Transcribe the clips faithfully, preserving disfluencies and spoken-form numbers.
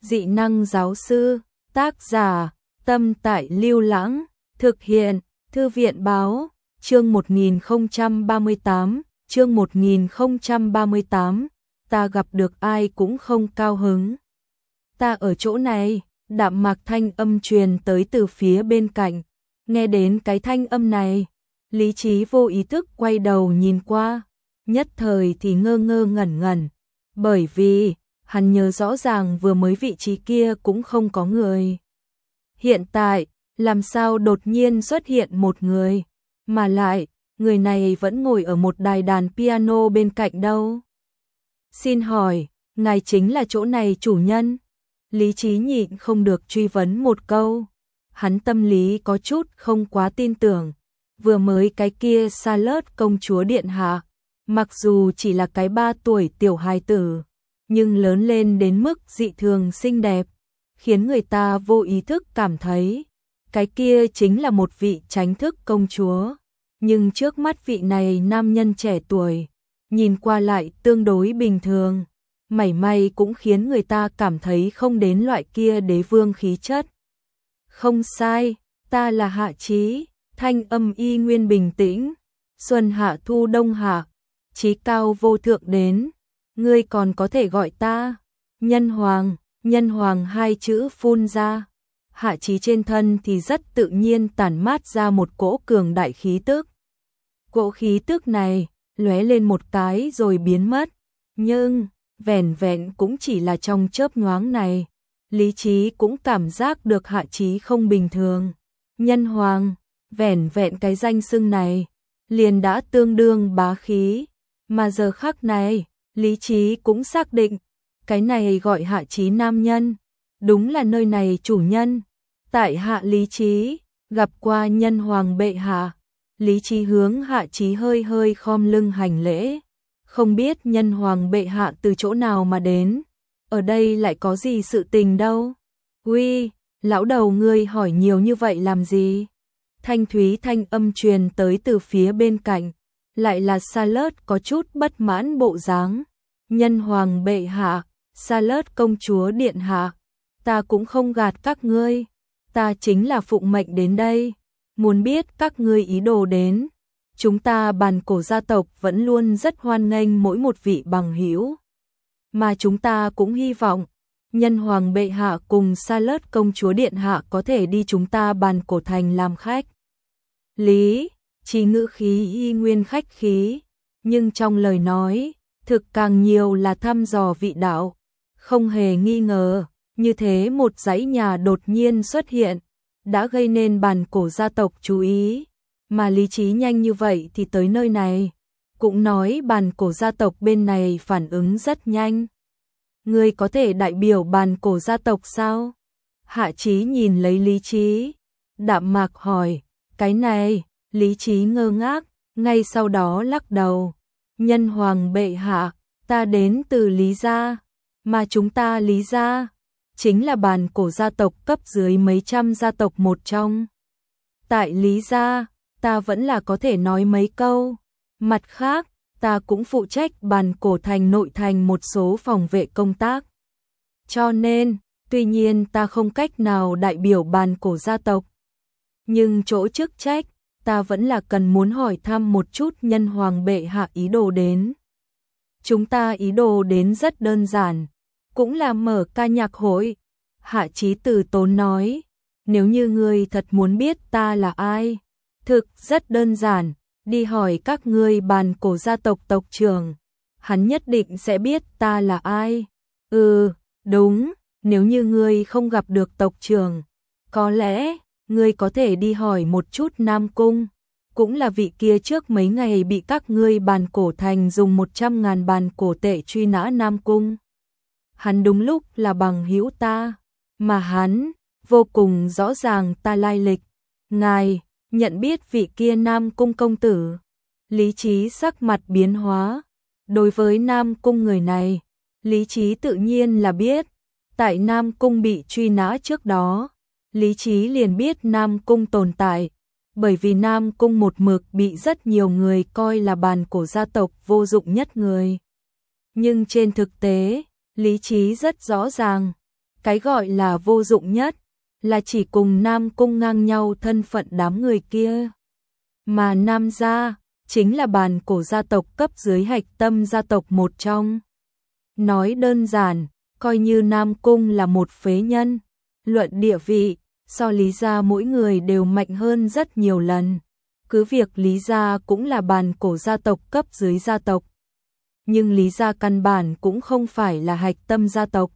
Dị năng giáo sư, tác giả, Tâm Tại Lưu Lãng, thực hiện, Thư viện báo, chương một nghìn không trăm ba mươi tám, chương một nghìn không trăm ba mươi tám, ta gặp được ai cũng không cao hứng. Ta ở chỗ này, đạm mạc thanh âm truyền tới từ phía bên cạnh, nghe đến cái thanh âm này, Lý Trí vô ý thức quay đầu nhìn qua, nhất thời thì ngơ ngơ ngẩn ngẩn, bởi vì hắn nhớ rõ ràng vừa mới vị trí kia cũng không có người. Hiện tại, làm sao đột nhiên xuất hiện một người, mà lại, người này vẫn ngồi ở một đài đàn piano bên cạnh đâu. Xin hỏi, ngài chính là chỗ này chủ nhân? Lý Trí nhịn không được truy vấn một câu. Hắn tâm lý có chút không quá tin tưởng. Vừa mới cái kia Charlotte công chúa điện hạ, mặc dù chỉ là cái ba tuổi tiểu hài tử, nhưng lớn lên đến mức dị thường xinh đẹp, khiến người ta vô ý thức cảm thấy cái kia chính là một vị chánh thức công chúa. Nhưng trước mắt vị này nam nhân trẻ tuổi, nhìn qua lại tương đối bình thường, mảy may cũng khiến người ta cảm thấy không đến loại kia đế vương khí chất. Không sai, ta là Hạ Chí, thanh âm y nguyên bình tĩnh, xuân hạ thu đông hạ, chí cao vô thượng đến, ngươi còn có thể gọi ta Nhân Hoàng. Nhân Hoàng hai chữ phun ra, Hạ Chí trên thân thì rất tự nhiên tản mát ra một cỗ cường đại khí tức. Cỗ khí tức này lóe lên một cái rồi biến mất, nhưng vẻn vẹn cũng chỉ là trong chớp nhoáng này, Lý Trí cũng cảm giác được Hạ Chí không bình thường. Nhân Hoàng, vẻn vẹn cái danh xưng này liền đã tương đương bá khí, mà giờ khắc này, Lý Trí cũng xác định, cái này gọi Hạ Chí nam nhân, đúng là nơi này chủ nhân. Tại hạ Lý Trí, gặp qua Nhân Hoàng bệ hạ. Lý Trí hướng Hạ Chí hơi hơi khom lưng hành lễ. Không biết Nhân Hoàng bệ hạ từ chỗ nào mà đến, ở đây lại có gì sự tình đâu. Uy, lão đầu ngươi hỏi nhiều như vậy làm gì? Thanh thúy thanh âm truyền tới từ phía bên cạnh, lại là Charlotte có chút bất mãn bộ dáng. Nhân Hoàng bệ hạ, Charlotte công chúa điện hạ, ta cũng không gạt các ngươi, ta chính là phụng mệnh đến đây, muốn biết các ngươi ý đồ đến. Chúng ta Bàn Cổ gia tộc vẫn luôn rất hoan nghênh mỗi một vị bằng hữu, mà chúng ta cũng hy vọng Nhân Hoàng bệ hạ cùng Charlotte công chúa điện hạ có thể đi chúng ta Bàn Cổ thành làm khách. Lý Trí ngữ khí y nguyên khách khí, nhưng trong lời nói thực càng nhiều là thăm dò vị đạo. Không hề nghi ngờ, như thế một dãy nhà đột nhiên xuất hiện, đã gây nên Bàn Cổ gia tộc chú ý, mà Lý Trí nhanh như vậy thì tới nơi này, cũng nói Bàn Cổ gia tộc bên này phản ứng rất nhanh. Ngươi có thể đại biểu Bàn Cổ gia tộc sao? Hạ Chí nhìn lấy Lý Trí, đạm mạc hỏi, cái này, Lý Trí ngơ ngác, ngay sau đó lắc đầu. Nhân Hoàng bệ hạ, ta đến từ Lý gia. Mà chúng ta Lý gia chính là Bàn Cổ gia tộc cấp dưới mấy trăm gia tộc một trong. Tại Lý gia, ta vẫn là có thể nói mấy câu. Mặt khác, ta cũng phụ trách Bàn Cổ thành nội thành một số phòng vệ công tác. Cho nên, tuy nhiên ta không cách nào đại biểu Bàn Cổ gia tộc, nhưng chỗ chức trách, ta vẫn là cần muốn hỏi thăm một chút Nhân Hoàng bệ hạ ý đồ đến. Chúng ta ý đồ đến rất đơn giản, cũng là mở ca nhạc hội. Hạ Chí từ tốn nói, nếu như ngươi thật muốn biết ta là ai, thực rất đơn giản, đi hỏi các ngươi Bàn Cổ gia tộc tộc trưởng, hắn nhất định sẽ biết ta là ai. Ừ, đúng, nếu như ngươi không gặp được tộc trưởng, có lẽ ngươi có thể đi hỏi một chút Nam Cung, cũng là vị kia trước mấy ngày bị các ngươi Bàn Cổ thành dùng một trăm ngàn bàn cổ tệ truy nã Nam Cung. Hắn đúng lúc là bằng hữu ta, mà hắn vô cùng rõ ràng ta lai lịch. Ngài nhận biết vị kia Nam Cung công tử? Lý Trí sắc mặt biến hóa. Đối với Nam Cung người này, Lý Trí tự nhiên là biết. Tại Nam Cung bị truy nã trước đó, Lý Trí liền biết Nam Cung tồn tại, bởi vì Nam Cung một mực bị rất nhiều người coi là Bàn Cổ gia tộc vô dụng nhất người. Nhưng trên thực tế, Lý Trí rất rõ ràng, Cái gọi là vô dụng nhất, là chỉ cùng Nam Cung ngang nhau thân phận đám người kia. Mà Nam gia, chính là bàn cổ gia tộc cấp dưới hạch tâm gia tộc một trong. Nói đơn giản, coi như Nam Cung là một phế nhân, luận địa vị, so Lý gia mỗi người đều mạnh hơn rất nhiều lần. Cứ việc Lý gia cũng là bàn cổ gia tộc cấp dưới gia tộc. Nhưng Lý gia căn bản cũng không phải là hạch tâm gia tộc.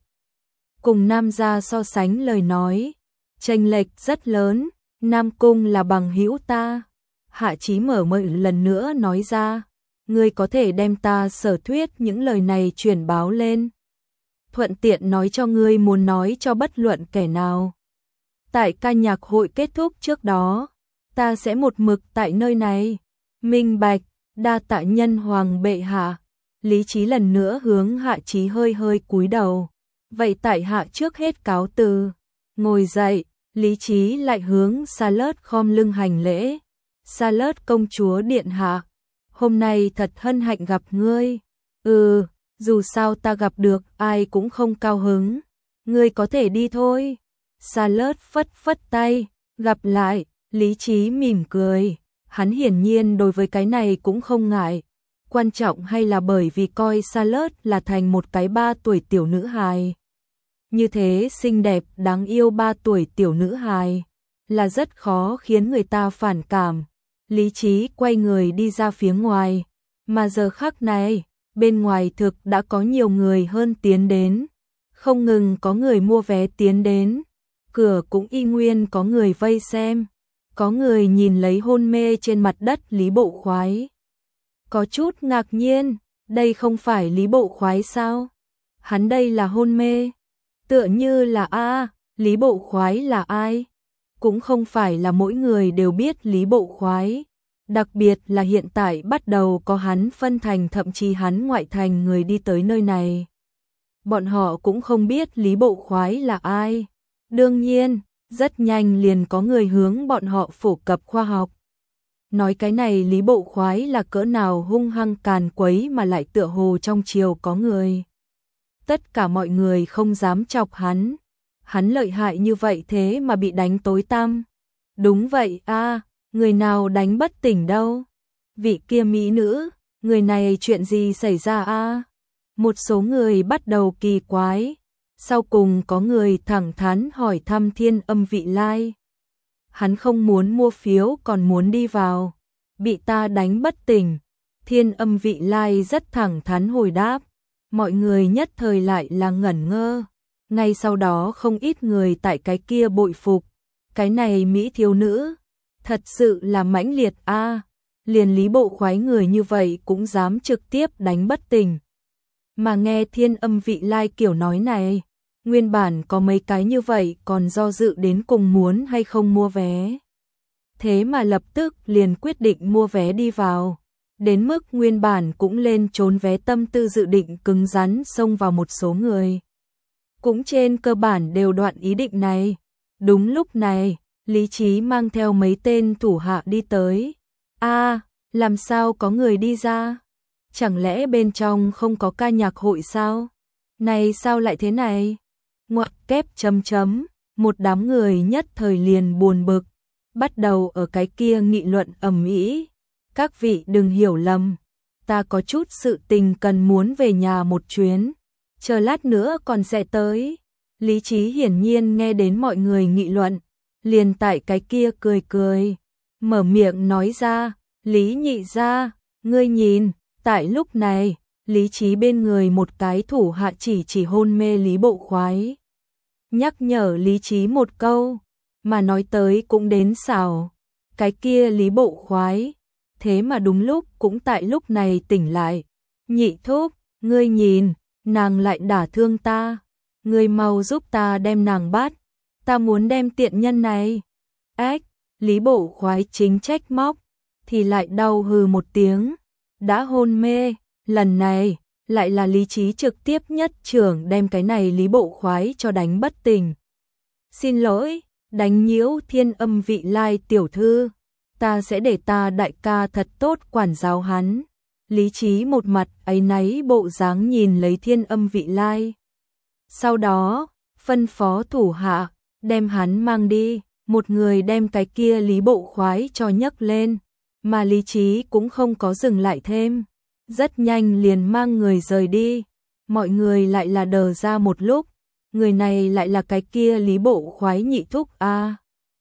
Cùng Nam gia so sánh lời nói, chênh lệch rất lớn, Nam Cung là bằng hữu ta. Hạ Chí mở miệng lần nữa nói ra, ngươi có thể đem ta sở thuyết những lời này truyền báo lên. Thuận tiện nói cho ngươi muốn nói cho bất luận kẻ nào. Tại ca nhạc hội kết thúc trước đó, ta sẽ một mực tại nơi này. Minh bạch, đa tạ nhân hoàng bệ hạ. Lý Chí lần nữa hướng Hạ Chí hơi hơi cúi đầu. Vậy tại hạ trước hết cáo từ. Ngồi dậy, Lý Chí lại hướng Charlotte khom lưng hành lễ. Charlotte công chúa điện hạ, hôm nay thật hân hạnh gặp ngươi. Ừ, dù sao ta gặp được ai cũng không cao hứng. Ngươi có thể đi thôi. Charlotte phất phất tay, gặp lại. Lý Chí mỉm cười, hắn hiển nhiên đối với cái này cũng không ngại. Quan trọng hay là bởi vì coi Charlotte là thành một cái ba tuổi tiểu nữ hài. Như thế xinh đẹp đáng yêu ba tuổi tiểu nữ hài, là rất khó khiến người ta phản cảm. Lý Chí quay người đi ra phía ngoài, mà giờ khắc này, bên ngoài thực đã có nhiều người hơn tiến đến. Không ngừng có người mua vé tiến đến, cửa cũng y nguyên có người vây xem. Có người nhìn lấy hôn mê trên mặt đất Lý Bộ Khoái. Có chút ngạc nhiên, đây không phải Lý Bộ Khoái sao? Hắn đây là hôn mê. Tựa như là a, Lý Bộ Khoái là ai? Cũng không phải là mỗi người đều biết Lý Bộ Khoái. Đặc biệt là hiện tại bắt đầu có hắn phân thành thậm chí hắn ngoại thành người đi tới nơi này. Bọn họ cũng không biết Lý Bộ Khoái là ai. Đương nhiên, rất nhanh liền có người hướng bọn họ phổ cập khoa học. Nói cái này Lý Bộ Khoái là cỡ nào hung hăng càn quấy mà lại tựa hồ trong triều có người. Tất cả mọi người không dám chọc hắn. Hắn lợi hại như vậy thế mà bị đánh tối tăm. Đúng vậy a, người nào đánh bất tỉnh đâu. Vị kia mỹ nữ, người này chuyện gì xảy ra a? Một số người bắt đầu kỳ quái. Sau cùng có người thẳng thắn hỏi thăm Thiên Âm Vị Lai. Hắn không muốn mua phiếu còn muốn đi vào. Bị ta đánh bất tỉnh. Thiên Âm Vị Lai rất thẳng thắn hồi đáp. Mọi người nhất thời lại là ngẩn ngơ. Ngay sau đó không ít người tại cái kia bội phục. Cái này mỹ thiếu nữ, thật sự là mãnh liệt a. Liền Lý Bộ Khoái người như vậy cũng dám trực tiếp đánh bất tỉnh. Mà nghe Thiên Âm Vị Lai kiểu nói này, nguyên bản có mấy cái như vậy còn do dự đến cùng muốn hay không mua vé. Thế mà lập tức liền quyết định mua vé đi vào. Đến mức nguyên bản cũng lên trốn vé tâm tư dự định cứng rắn xông vào một số người. Cũng trên cơ bản đều đoạn ý định này. Đúng lúc này, Lý Chí mang theo mấy tên thủ hạ đi tới. A, làm sao có người đi ra? Chẳng lẽ bên trong không có ca nhạc hội sao? Này sao lại thế này? Ngoặc kép chấm chấm, một đám người nhất thời liền buồn bực, bắt đầu ở cái kia nghị luận ầm ĩ. Các vị đừng hiểu lầm, ta có chút sự tình cần muốn về nhà một chuyến, chờ lát nữa còn sẽ tới. Lý Chí hiển nhiên nghe đến mọi người nghị luận, liền tại cái kia cười cười, mở miệng nói ra, Lý nhị gia, ngươi nhìn. Tại lúc này, Lý Chí bên người một cái thủ hạ chỉ chỉ hôn mê Lý Bộ Khoái. Nhắc nhở Lý Chí một câu, mà nói tới cũng đến xảo. Cái kia Lý Bộ Khoái, thế mà đúng lúc cũng tại lúc này tỉnh lại. Nhị thúc, ngươi nhìn, nàng lại đả thương ta. Ngươi mau giúp ta đem nàng bắt. Ta muốn đem tiện nhân này. Ách, Lý Bộ Khoái chính trách móc, thì lại đau hừ một tiếng. Đã hôn mê, lần này lại là Lý Chí trực tiếp nhất trưởng đem cái này Lý Bộ Khoái cho đánh bất tỉnh. Xin lỗi, đánh nhiễu Thiên Âm Vị Lai tiểu thư, ta sẽ để ta đại ca thật tốt quản giáo hắn. Lý Chí một mặt áy náy bộ dáng nhìn lấy Thiên Âm Vị Lai. Sau đó, phân phó thủ hạ, đem hắn mang đi, một người đem cái kia Lý Bộ Khoái cho nhấc lên, mà Lý Trí cũng không có dừng lại thêm, rất nhanh liền mang người rời đi. Mọi người lại là đờ ra một lúc, người này lại là cái kia Lý Bộ Khoái nhị thúc a. À.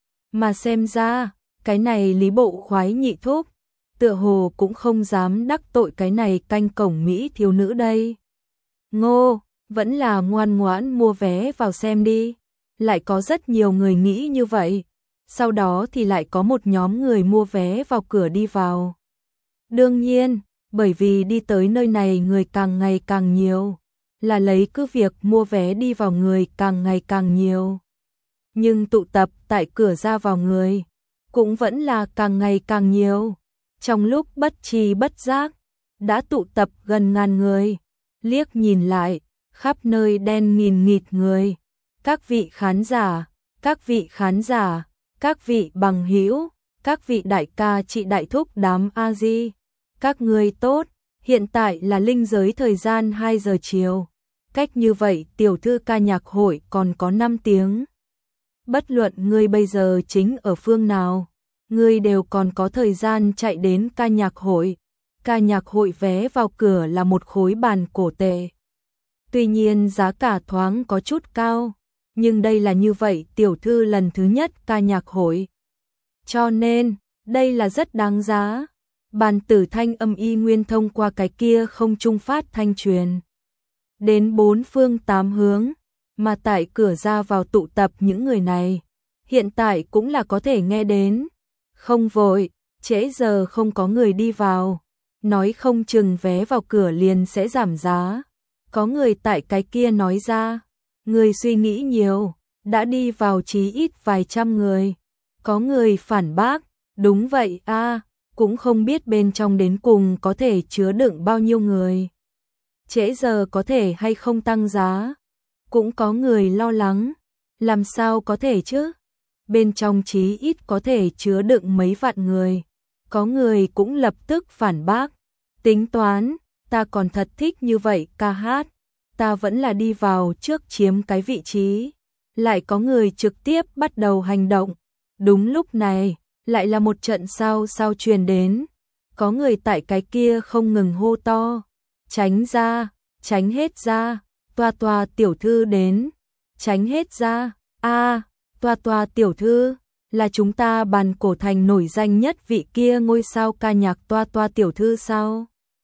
Mà xem ra, cái này Lý Bộ Khoái nhị thúc, tựa hồ cũng không dám đắc tội cái này canh cổng Mỹ thiếu nữ đây. Ngô, vẫn là ngoan ngoãn mua vé vào xem đi. Lại có rất nhiều người nghĩ như vậy. Sau đó thì lại có một nhóm người mua vé vào cửa đi vào. Đương nhiên, bởi vì đi tới nơi này người càng ngày càng nhiều, là lấy cứ việc mua vé đi vào người càng ngày càng nhiều. Nhưng tụ tập tại cửa ra vào người, cũng vẫn là càng ngày càng nhiều. Trong lúc bất tri bất giác, đã tụ tập gần ngàn người. Liếc nhìn lại, khắp nơi đen nghìn nghịt người. Các vị khán giả, các vị khán giả, các vị bằng hữu, các vị đại ca chị đại thúc đám A-di, các người tốt, hiện tại là linh giới thời gian hai giờ chiều. Cách như vậy tiểu thư ca nhạc hội còn có năm tiếng. Bất luận ngươi bây giờ chính ở phương nào, ngươi đều còn có thời gian chạy đến ca nhạc hội. Ca nhạc hội vé vào cửa là một khối bàn cổ tệ. Tuy nhiên giá cả thoáng có chút cao, nhưng đây là như vậy tiểu thư lần thứ nhất ca nhạc hội. Cho nên, đây là rất đáng giá. Bàn tử thanh âm y nguyên thông qua cái kia không trung phát thanh truyền đến bốn phương tám hướng, mà tại cửa ra vào tụ tập những người này, hiện tại cũng là có thể nghe đến. Không vội, trễ giờ không có người đi vào, nói không chừng vé vào cửa liền sẽ giảm giá. Có người tại cái kia nói ra, người suy nghĩ nhiều, đã đi vào chí ít vài trăm người. Có người phản bác, đúng vậy a, à, cũng không biết bên trong đến cùng có thể chứa đựng bao nhiêu người. Trễ giờ có thể hay không tăng giá. Cũng có người lo lắng, làm sao có thể chứ? Bên trong chí ít có thể chứa đựng mấy vạn người. Có người cũng lập tức phản bác, tính toán, ta còn thật thích như vậy ca hát, ta vẫn là đi vào trước chiếm cái vị trí. Lại có người trực tiếp bắt đầu hành động. Đúng lúc này, lại là một trận sao sao truyền đến. Có người tại cái kia không ngừng hô to, tránh ra, tránh hết ra, toa toa tiểu thư đến, tránh hết ra, a, à, toa toa tiểu thư, là chúng ta bàn cổ thành nổi danh nhất vị kia ngôi sao ca nhạc toa toa tiểu thư sao?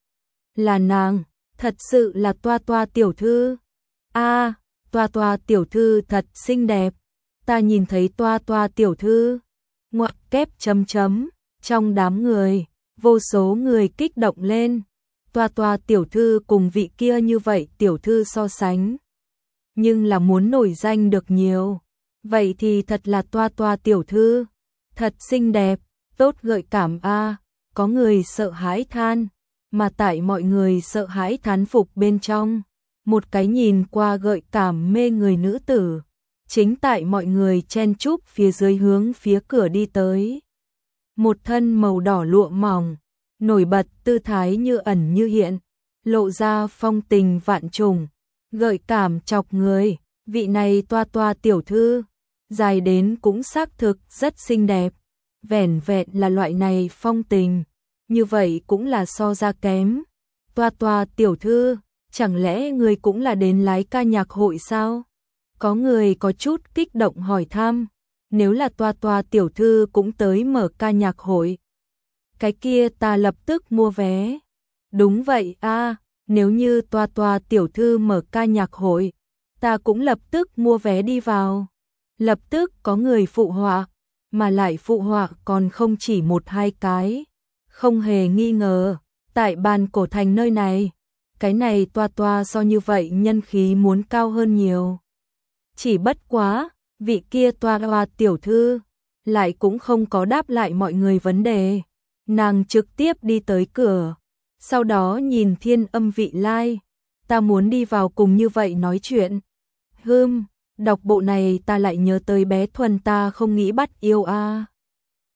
Là nàng, thật sự là toa toa tiểu thư. A, à, toa toa tiểu thư thật xinh đẹp. Ta nhìn thấy toa toa tiểu thư. Ngoặc kép chấm chấm, trong đám người, vô số người kích động lên. Toa toa tiểu thư cùng vị kia như vậy tiểu thư so sánh. Nhưng là muốn nổi danh được nhiều. Vậy thì thật là toa toa tiểu thư. Thật xinh đẹp, tốt gợi cảm a. À, có người sợ hãi than. Mà tại mọi người sợ hãi thán phục bên trong, một cái nhìn qua gợi cảm mê người nữ tử, chính tại mọi người chen chúc phía dưới hướng phía cửa đi tới. Một thân màu đỏ lụa mỏng, nổi bật tư thái như ẩn như hiện, lộ ra phong tình vạn trùng, gợi cảm chọc người. Vị này toa toa tiểu thư, dài đến cũng xác thực rất xinh đẹp, vẻn vẹn là loại này phong tình. Như vậy cũng là so ra kém. Toa toa tiểu thư, chẳng lẽ người cũng là đến lái ca nhạc hội sao? Có người có chút kích động hỏi thăm. Nếu là toa toa tiểu thư cũng tới mở ca nhạc hội, cái kia ta lập tức mua vé. Đúng vậy a, à, nếu như toa toa tiểu thư mở ca nhạc hội, ta cũng lập tức mua vé đi vào. Lập tức có người phụ họa, mà lại phụ họa còn không chỉ một hai cái. Không hề nghi ngờ, tại bàn cổ thành nơi này, cái này toa toa so như vậy nhân khí muốn cao hơn nhiều. Chỉ bất quá, vị kia toa toa tiểu thư, lại cũng không có đáp lại mọi người vấn đề. Nàng trực tiếp đi tới cửa, sau đó nhìn Thiên Âm Vị Lai, ta muốn đi vào cùng như vậy nói chuyện. Hừm, đọc bộ này ta lại nhớ tới bé Thuần ta không nghĩ bắt yêu a. À.